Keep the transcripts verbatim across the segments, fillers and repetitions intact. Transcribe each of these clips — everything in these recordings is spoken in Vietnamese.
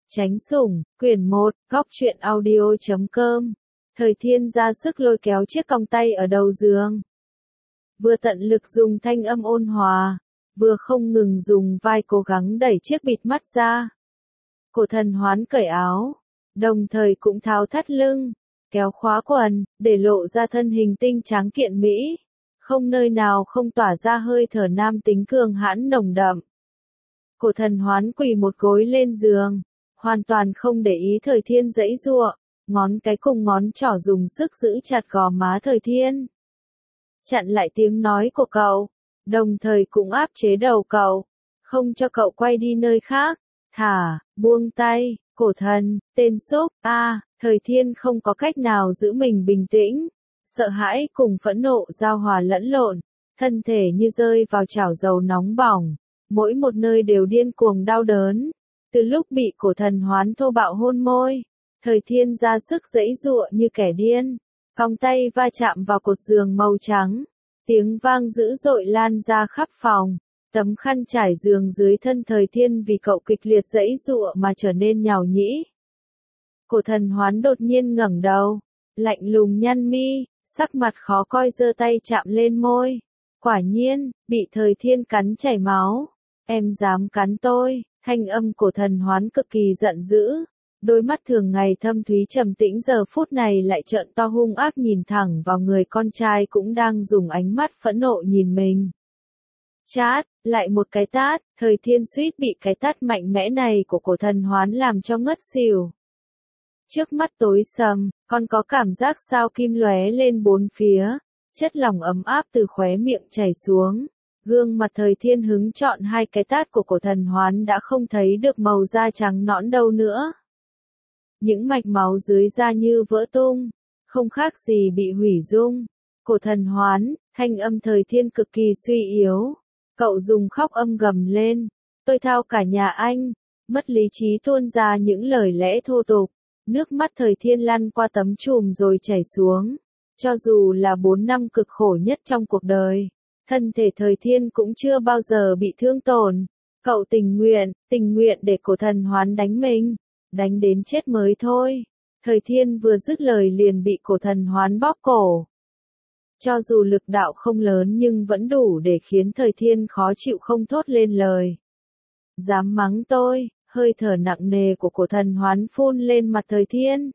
Tránh sủng, quyển một, góc truyện audio chấm com. Thời Thiên ra sức lôi kéo chiếc còng tay ở đầu giường. Vừa tận lực dùng thanh âm ôn hòa, vừa không ngừng dùng vai cố gắng đẩy chiếc bịt mắt ra. Cổ Thần Hoán cởi áo, đồng thời cũng tháo thắt lưng, kéo khóa quần, để lộ ra thân hình tinh tráng kiện mỹ. Không nơi nào không tỏa ra hơi thở nam tính cường hãn nồng đậm. Cổ Thần Hoán quỳ một gối lên giường, hoàn toàn không để ý Thời Thiên giãy giụa, ngón cái cùng ngón trỏ dùng sức giữ chặt gò má Thời Thiên. Chặn lại tiếng nói của cậu, đồng thời cũng áp chế đầu cậu, không cho cậu quay đi nơi khác. Thả, buông tay, Cổ Thần, tên súc, a, à, Thời Thiên không có cách nào giữ mình bình tĩnh, sợ hãi cùng phẫn nộ giao hòa lẫn lộn, thân thể như rơi vào chảo dầu nóng bỏng, mỗi một nơi đều điên cuồng đau đớn. Từ lúc bị Cổ Thần Hoán thô bạo hôn môi, Thời Thiên ra sức giãy giụa như kẻ điên, còng tay va chạm vào cột giường màu trắng, tiếng vang dữ dội lan ra khắp phòng, tấm khăn trải giường dưới thân Thời Thiên vì cậu kịch liệt giãy giụa mà trở nên nhàu nhĩ. Cổ Thần Hoán đột nhiên ngẩng đầu, lạnh lùng nhăn mi, sắc mặt khó coi giơ tay chạm lên môi. Quả nhiên, bị Thời Thiên cắn chảy máu. Em dám cắn tôi? Thanh âm Cổ Thần Hoán cực kỳ giận dữ, đôi mắt thường ngày thâm thúy trầm tĩnh giờ phút này lại trợn to hung ác nhìn thẳng vào người con trai cũng đang dùng ánh mắt phẫn nộ nhìn mình. Chát, lại một cái tát, Thời Thiên suýt bị cái tát mạnh mẽ này của Cổ Thần Hoán làm cho ngất xỉu. Trước mắt tối sầm, còn có cảm giác sao kim lóe lên bốn phía, chất lỏng ấm áp từ khóe miệng chảy xuống. Gương mặt Thời Thiên hứng chọn hai cái tát của Cổ Thần Hoán đã không thấy được màu da trắng nõn đâu nữa. Những mạch máu dưới da như vỡ tung, không khác gì bị hủy dung. Cổ Thần Hoán, thanh âm Thời Thiên cực kỳ suy yếu. Cậu dùng khóc âm gầm lên, tôi thao cả nhà anh, mất lý trí tuôn ra những lời lẽ thô tục. Nước mắt Thời Thiên lăn qua tấm chùm rồi chảy xuống. Cho dù là bốn năm cực khổ nhất trong cuộc đời, thân thể Thời Thiên cũng chưa bao giờ bị thương tổn. Cậu tình nguyện, tình nguyện để Cổ Thần Hoán đánh mình, đánh đến chết mới thôi. Thời Thiên vừa dứt lời liền bị Cổ Thần Hoán bóp cổ. Cho dù lực đạo không lớn nhưng vẫn đủ để khiến Thời Thiên khó chịu không thốt lên lời. Dám mắng tôi? Hơi thở nặng nề của Cổ Thần Hoán phun lên mặt Thời Thiên.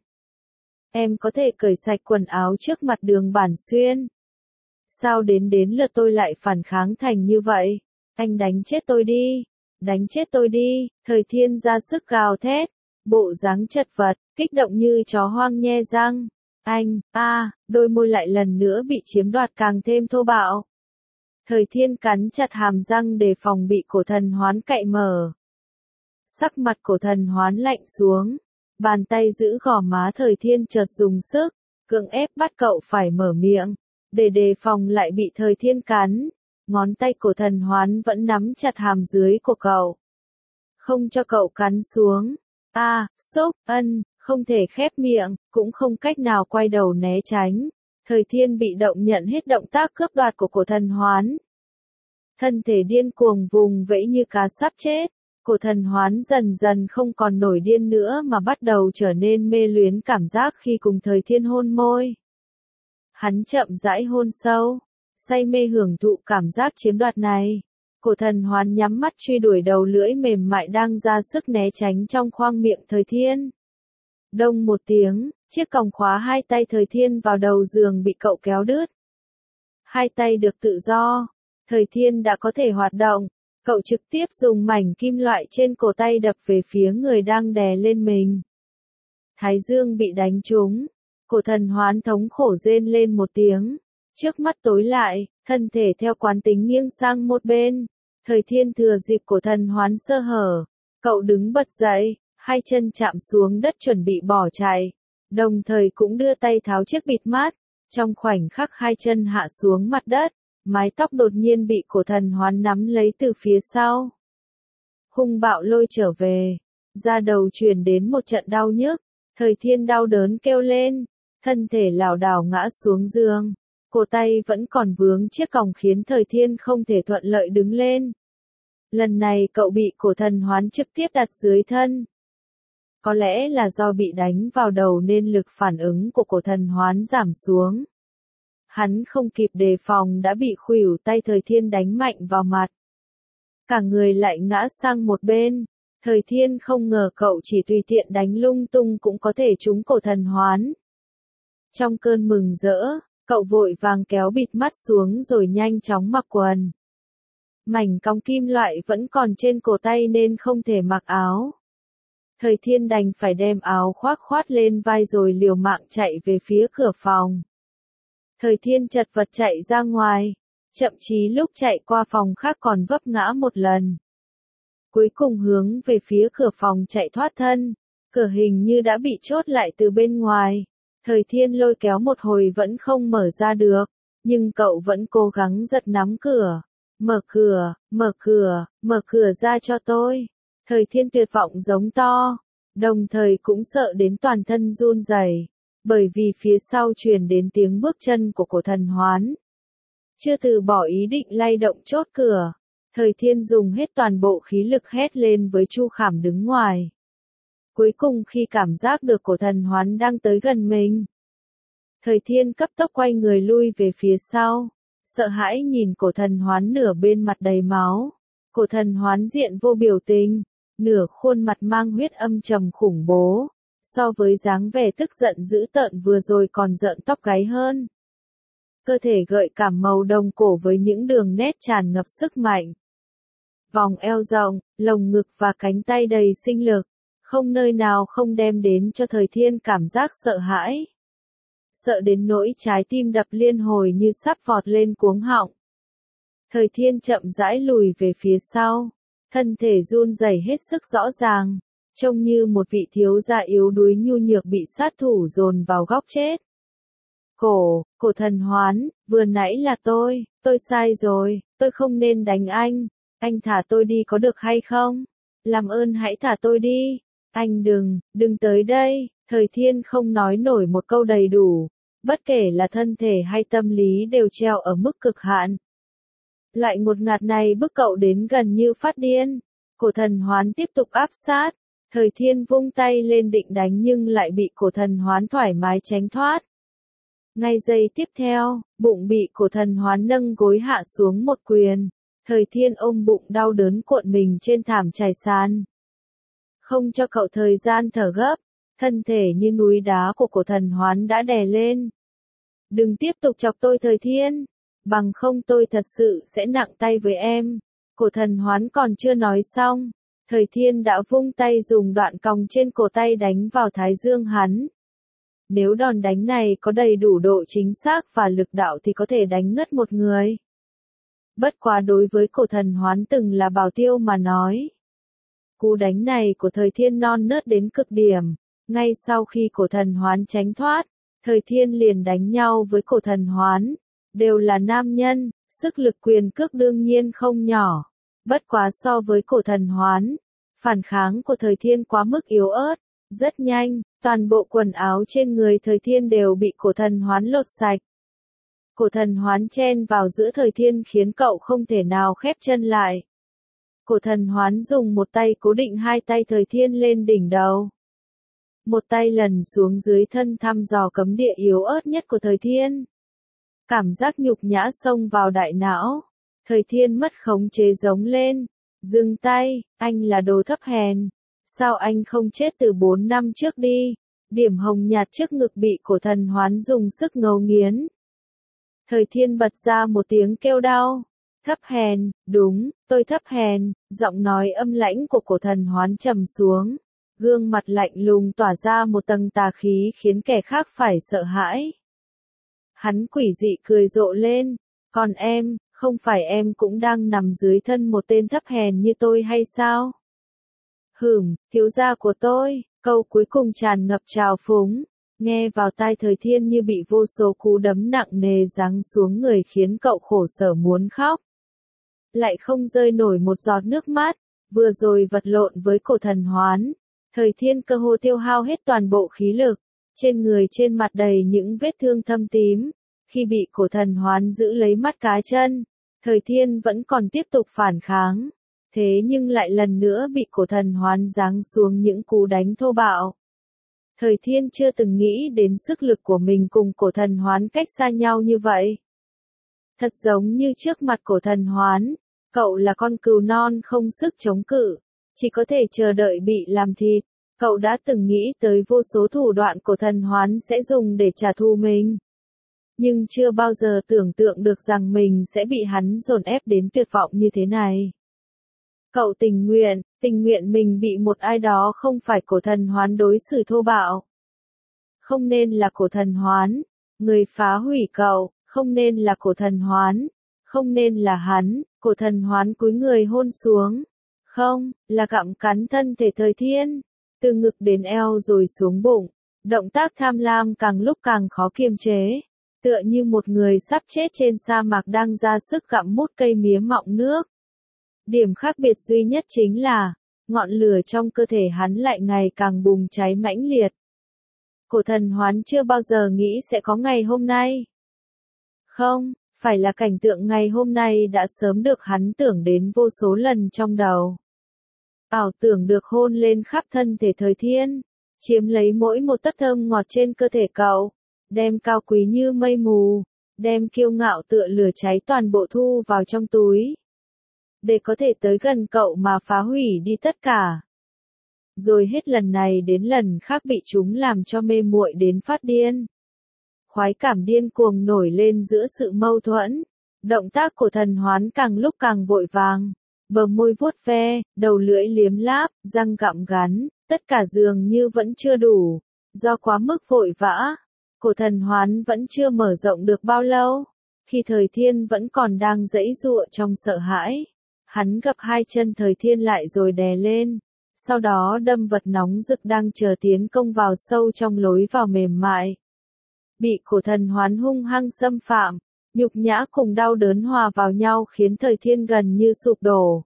Em có thể cởi sạch quần áo trước mặt Đường Bản Xuyên. Sao đến đến lượt tôi lại phản kháng thành như vậy? Anh đánh chết tôi đi, đánh chết tôi đi. Thời Thiên ra sức gào thét, bộ dáng chật vật, kích động như chó hoang nhe răng. Anh, a, à, đôi môi lại lần nữa bị chiếm đoạt càng thêm thô bạo. Thời Thiên cắn chặt hàm răng để phòng bị Cổ Thần Hoán cạy mở. Sắc mặt Cổ Thần Hoán lạnh xuống, bàn tay giữ gò má Thời Thiên chợt dùng sức, cưỡng ép bắt cậu phải mở miệng, để đề phòng lại bị Thời Thiên cắn. Ngón tay Cổ Thần Hoán vẫn nắm chặt hàm dưới của cậu, không cho cậu cắn xuống. A, à, xúc, ân, không thể khép miệng, cũng không cách nào quay đầu né tránh. Thời Thiên bị động nhận hết động tác cướp đoạt của Cổ Thần Hoán. Thân thể điên cuồng vùng vẫy như cá sắp chết. Cổ Thần Hoán dần dần không còn nổi điên nữa mà bắt đầu trở nên mê luyến cảm giác khi cùng Thời Thiên hôn môi. Hắn chậm rãi hôn sâu, say mê hưởng thụ cảm giác chiếm đoạt này. Cổ Thần Hoán nhắm mắt truy đuổi đầu lưỡi mềm mại đang ra sức né tránh trong khoang miệng Thời Thiên. Đông một tiếng, chiếc còng khóa hai tay Thời Thiên vào đầu giường bị cậu kéo đứt. Hai tay được tự do, Thời Thiên đã có thể hoạt động. Cậu trực tiếp dùng mảnh kim loại trên cổ tay đập về phía người đang đè lên mình. Thái dương bị đánh trúng. Cổ Thần Hoán thống khổ rên lên một tiếng. Trước mắt tối lại, thân thể theo quán tính nghiêng sang một bên. Thời Thiên thừa dịp Cổ Thần Hoán sơ hở. Cậu đứng bật dậy, hai chân chạm xuống đất chuẩn bị bỏ chạy. Đồng thời cũng đưa tay tháo chiếc bịt mắt. Trong khoảnh khắc hai chân hạ xuống mặt đất, mái tóc đột nhiên bị Cổ Thần Hoán nắm lấy từ phía sau. Hung bạo lôi trở về. Da đầu truyền đến một trận đau nhức. Thời Thiên đau đớn kêu lên. Thân thể lảo đảo ngã xuống giường. Cổ tay vẫn còn vướng chiếc còng khiến Thời Thiên không thể thuận lợi đứng lên. Lần này cậu bị Cổ Thần Hoán trực tiếp đặt dưới thân. Có lẽ là do bị đánh vào đầu nên lực phản ứng của cổ thần hoán giảm xuống. Hắn không kịp đề phòng đã bị khuỷu tay Thời Thiên đánh mạnh vào mặt. Cả người lại ngã sang một bên. Thời Thiên không ngờ cậu chỉ tùy tiện đánh lung tung cũng có thể trúng cổ thần hoán. Trong cơn mừng rỡ, cậu vội vàng kéo bịt mắt xuống rồi nhanh chóng mặc quần. Mảnh cong kim loại vẫn còn trên cổ tay nên không thể mặc áo. Thời Thiên đành phải đem áo khoác khoát lên vai rồi liều mạng chạy về phía cửa phòng. Thời Thiên chật vật chạy ra ngoài, thậm chí lúc chạy qua phòng khác còn vấp ngã một lần. Cuối cùng hướng về phía cửa phòng chạy thoát thân, cửa hình như đã bị chốt lại từ bên ngoài. Thời Thiên lôi kéo một hồi vẫn không mở ra được, nhưng cậu vẫn cố gắng giật nắm cửa. Mở cửa, mở cửa, mở cửa ra cho tôi. Thời Thiên tuyệt vọng giống to, đồng thời cũng sợ đến toàn thân run rẩy, bởi vì phía sau truyền đến tiếng bước chân của cổ thần hoán. Chưa từ bỏ ý định lay động chốt cửa, Thời Thiên dùng hết toàn bộ khí lực hét lên với Chu Khảm đứng ngoài. Cuối cùng khi cảm giác được cổ thần hoán đang tới gần mình, Thời Thiên cấp tốc quay người lui về phía sau, sợ hãi nhìn cổ thần hoán nửa bên mặt đầy máu. Cổ thần hoán diện vô biểu tình, nửa khuôn mặt mang huyết âm trầm khủng bố, so với dáng vẻ tức giận dữ tợn vừa rồi còn rợn tóc gáy hơn. Cơ thể gợi cảm màu đồng cổ với những đường nét tràn ngập sức mạnh. Vòng eo rộng, lồng ngực và cánh tay đầy sinh lực, không nơi nào không đem đến cho Thời Thiên cảm giác sợ hãi. Sợ đến nỗi trái tim đập liên hồi như sắp vọt lên cuống họng. Thời Thiên chậm rãi lùi về phía sau, thân thể run rẩy hết sức rõ ràng, trông như một vị thiếu gia yếu đuối nhu nhược bị sát thủ dồn vào góc chết. Cổ, cổ thần hoán, vừa nãy là tôi, tôi sai rồi, tôi không nên đánh anh, anh thả tôi đi có được hay không? Làm ơn hãy thả tôi đi, anh đừng, đừng tới đây. Thời Thiên không nói nổi một câu đầy đủ, bất kể là thân thể hay tâm lý đều treo ở mức cực hạn. Loại ngột ngạt này bức cậu đến gần như phát điên. Cổ thần hoán tiếp tục áp sát, Thời Thiên vung tay lên định đánh nhưng lại bị cổ thần hoán thoải mái tránh thoát. Ngay giây tiếp theo, bụng bị cổ thần hoán nâng gối hạ xuống một quyền, Thời Thiên ôm bụng đau đớn cuộn mình trên thảm trải sàn. Không cho cậu thời gian thở gấp, thân thể như núi đá của cổ thần hoán đã đè lên. Đừng tiếp tục chọc tôi Thời Thiên, bằng không tôi thật sự sẽ nặng tay với em. Cổ thần hoán còn chưa nói xong, Thời Thiên đã vung tay dùng đoạn còng trên cổ tay đánh vào thái dương hắn. Nếu đòn đánh này có đầy đủ độ chính xác và lực đạo thì có thể đánh ngất một người. Bất quá đối với cổ thần hoán từng là bảo tiêu mà nói, cú đánh này của Thời Thiên non nớt đến cực điểm. Ngay sau khi cổ thần hoán tránh thoát, Thời Thiên liền đánh nhau với cổ thần hoán. Đều là nam nhân, sức lực quyền cước đương nhiên không nhỏ. Bất quá so với cổ thần hoán, phản kháng của Thời Thiên quá mức yếu ớt. Rất nhanh, toàn bộ quần áo trên người Thời Thiên đều bị cổ thần hoán lột sạch. Cổ thần hoán chen vào giữa Thời Thiên khiến cậu không thể nào khép chân lại. Cổ thần hoán dùng một tay cố định hai tay Thời Thiên lên đỉnh đầu. Một tay lần xuống dưới thân thăm dò cấm địa yếu ớt nhất của Thời Thiên. Cảm giác nhục nhã xông vào đại não. Thời Thiên mất khống chế giống lên. Dừng tay, anh là đồ thấp hèn. Sao anh không chết từ bốn năm trước đi? Điểm hồng nhạt trước ngực bị cổ thần hoán dùng sức ngấu nghiến. Thời Thiên bật ra một tiếng kêu đau. Thấp hèn, đúng, tôi thấp hèn. Giọng nói âm lãnh của cổ thần hoán trầm xuống. Gương mặt lạnh lùng tỏa ra một tầng tà khí khiến kẻ khác phải sợ hãi. Hắn quỷ dị cười rộ lên. Còn em, không phải em cũng đang nằm dưới thân một tên thấp hèn như tôi hay sao? Hửm, thiếu gia của tôi, câu cuối cùng tràn ngập trào phúng, nghe vào tai Thời Thiên như bị vô số cú đấm nặng nề giáng xuống người khiến cậu khổ sở muốn khóc. Lại không rơi nổi một giọt nước mắt, vừa rồi vật lộn với cổ thần hoán, Thời Thiên cơ hồ tiêu hao hết toàn bộ khí lực, trên người trên mặt đầy những vết thương thâm tím, khi bị cổ thần hoán giữ lấy mắt cá chân, Thời Thiên vẫn còn tiếp tục phản kháng. thế nhưng lại lần nữa bị cổ thần hoán giáng xuống những cú đánh thô bạo. Thời Thiên chưa từng nghĩ đến sức lực của mình cùng cổ thần hoán cách xa nhau như vậy. Thật giống như trước mặt cổ thần hoán, cậu là con cừu non không sức chống cự, chỉ có thể chờ đợi bị làm thịt. Cậu đã từng nghĩ tới vô số thủ đoạn cổ thần hoán sẽ dùng để trả thù mình. Nhưng chưa bao giờ tưởng tượng được rằng mình sẽ bị hắn dồn ép đến tuyệt vọng như thế này. Cậu tình nguyện, tình nguyện mình bị một ai đó không phải cổ thần hoán đối xử thô bạo. Không nên là cổ thần hoán, người phá hủy cậu, không nên là cổ thần hoán, không nên là hắn, cổ thần hoán cúi người hôn xuống. Không, là gặm cắn thân thể Thời Thiên, từ ngực đến eo rồi xuống bụng, động tác tham lam càng lúc càng khó kiềm chế, tựa như một người sắp chết trên sa mạc đang ra sức gặm mút cây mía mọng nước. Điểm khác biệt duy nhất chính là, ngọn lửa trong cơ thể hắn lại ngày càng bùng cháy mãnh liệt. Cổ thần hoán chưa bao giờ nghĩ sẽ có ngày hôm nay. Không, phải là cảnh tượng ngày hôm nay đã sớm được hắn tưởng đến vô số lần trong đầu. Ảo tưởng được hôn lên khắp thân thể Thời Thiên, chiếm lấy mỗi một tấc thơm ngọt trên cơ thể cậu, đem cao quý như mây mù, đem kiêu ngạo tựa lửa cháy toàn bộ thu vào trong túi. Để có thể tới gần cậu mà phá hủy đi tất cả. Rồi hết lần này đến lần khác bị chúng làm cho mê muội đến phát điên. Khoái cảm điên cuồng nổi lên giữa sự mâu thuẫn. Động tác của thần hoán càng lúc càng vội vàng. Bờ môi vuốt ve, đầu lưỡi liếm láp, răng gặm gắn, tất cả dường như vẫn chưa đủ. Do quá mức vội vã, cổ thần hoán vẫn chưa mở rộng được bao lâu. Khi Thời Thiên vẫn còn đang giãy giụa trong sợ hãi, hắn gập hai chân Thời Thiên lại rồi đè lên. Sau đó đâm vật nóng rực đang chờ tiến công vào sâu trong lối vào mềm mại. Bị cổ thần hoán hung hăng xâm phạm, nhục nhã cùng đau đớn hòa vào nhau khiến Thời Thiên gần như sụp đổ.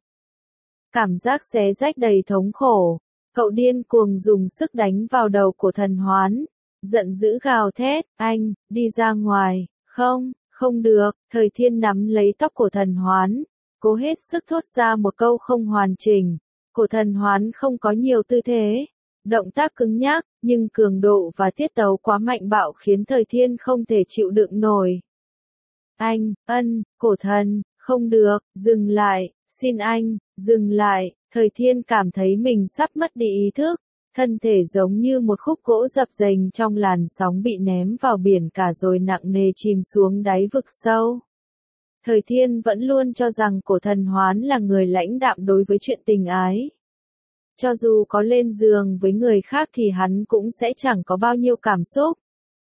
Cảm giác xé rách đầy thống khổ, cậu điên cuồng dùng sức đánh vào đầu cổ thần hoán, giận dữ gào thét, anh, đi ra ngoài, không, không được, Thời Thiên nắm lấy tóc cổ thần hoán, cố hết sức thốt ra một câu không hoàn chỉnh. Cổ thần hoán không có nhiều tư thế, động tác cứng nhắc, nhưng cường độ và tiết tấu quá mạnh bạo khiến Thời Thiên không thể chịu đựng nổi. Anh, ân, cổ thần, không được, dừng lại, xin anh, dừng lại, Thời Thiên cảm thấy mình sắp mất đi ý thức, thân thể giống như một khúc gỗ dập dềnh trong làn sóng bị ném vào biển cả rồi nặng nề chìm xuống đáy vực sâu. Thời Thiên vẫn luôn cho rằng cổ thần hoán là người lãnh đạm đối với chuyện tình ái. Cho dù có lên giường với người khác thì hắn cũng sẽ chẳng có bao nhiêu cảm xúc.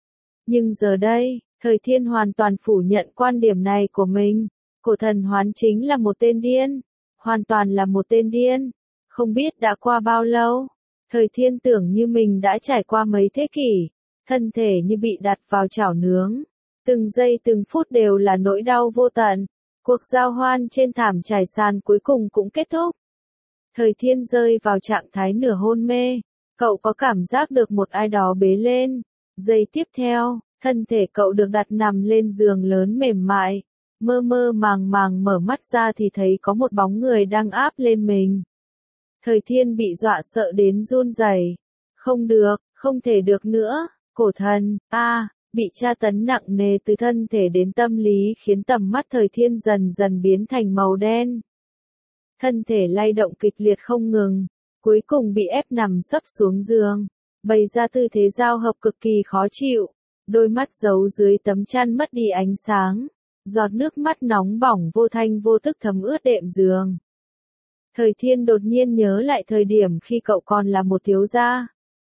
Nhưng giờ đây, Thời Thiên hoàn toàn phủ nhận quan điểm này của mình. Cổ thần hoán chính là một tên điên. Hoàn toàn là một tên điên. Không biết đã qua bao lâu. Thời Thiên tưởng như mình đã trải qua mấy thế kỷ. Thân thể như bị đặt vào chảo nướng. Từng giây từng phút đều là nỗi đau vô tận. Cuộc giao hoan trên thảm trải sàn cuối cùng cũng kết thúc. Thời Thiên rơi vào trạng thái nửa hôn mê. Cậu có cảm giác được một ai đó bế lên. Giây tiếp theo, thân thể cậu được đặt nằm lên giường lớn mềm mại. Mơ mơ màng màng mở mắt ra thì thấy có một bóng người đang áp lên mình. Thời Thiên bị dọa sợ đến run rẩy. Không được, không thể được nữa. Cổ thần, a à, bị tra tấn nặng nề từ thân thể đến tâm lý khiến tầm mắt Thời Thiên dần dần biến thành màu đen. Thân thể lay động kịch liệt không ngừng, cuối cùng bị ép nằm sấp xuống giường, bày ra tư thế giao hợp cực kỳ khó chịu, đôi mắt giấu dưới tấm chăn mất đi ánh sáng, giọt nước mắt nóng bỏng vô thanh vô tức thấm ướt đệm giường. Thời Thiên đột nhiên nhớ lại thời điểm khi cậu còn là một thiếu gia.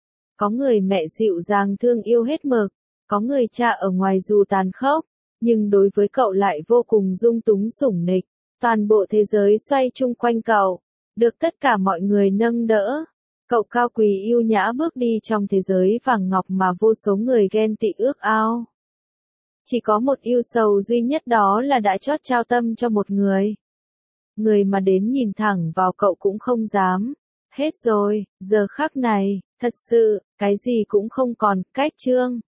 Có người mẹ dịu dàng thương yêu hết mực, có người cha ở ngoài dù tàn khốc, nhưng đối với cậu lại vô cùng dung túng sủng nịch. Toàn bộ thế giới xoay chung quanh cậu, được tất cả mọi người nâng đỡ. Cậu cao quý yêu nhã bước đi trong thế giới vàng ngọc mà vô số người ghen tị ước ao. Chỉ có một yêu sầu duy nhất đó là đã chót trao tâm cho một người. Người mà đến nhìn thẳng vào cậu cũng không dám. Hết rồi, giờ khắc này, thật sự, cái gì cũng không còn, cách chương.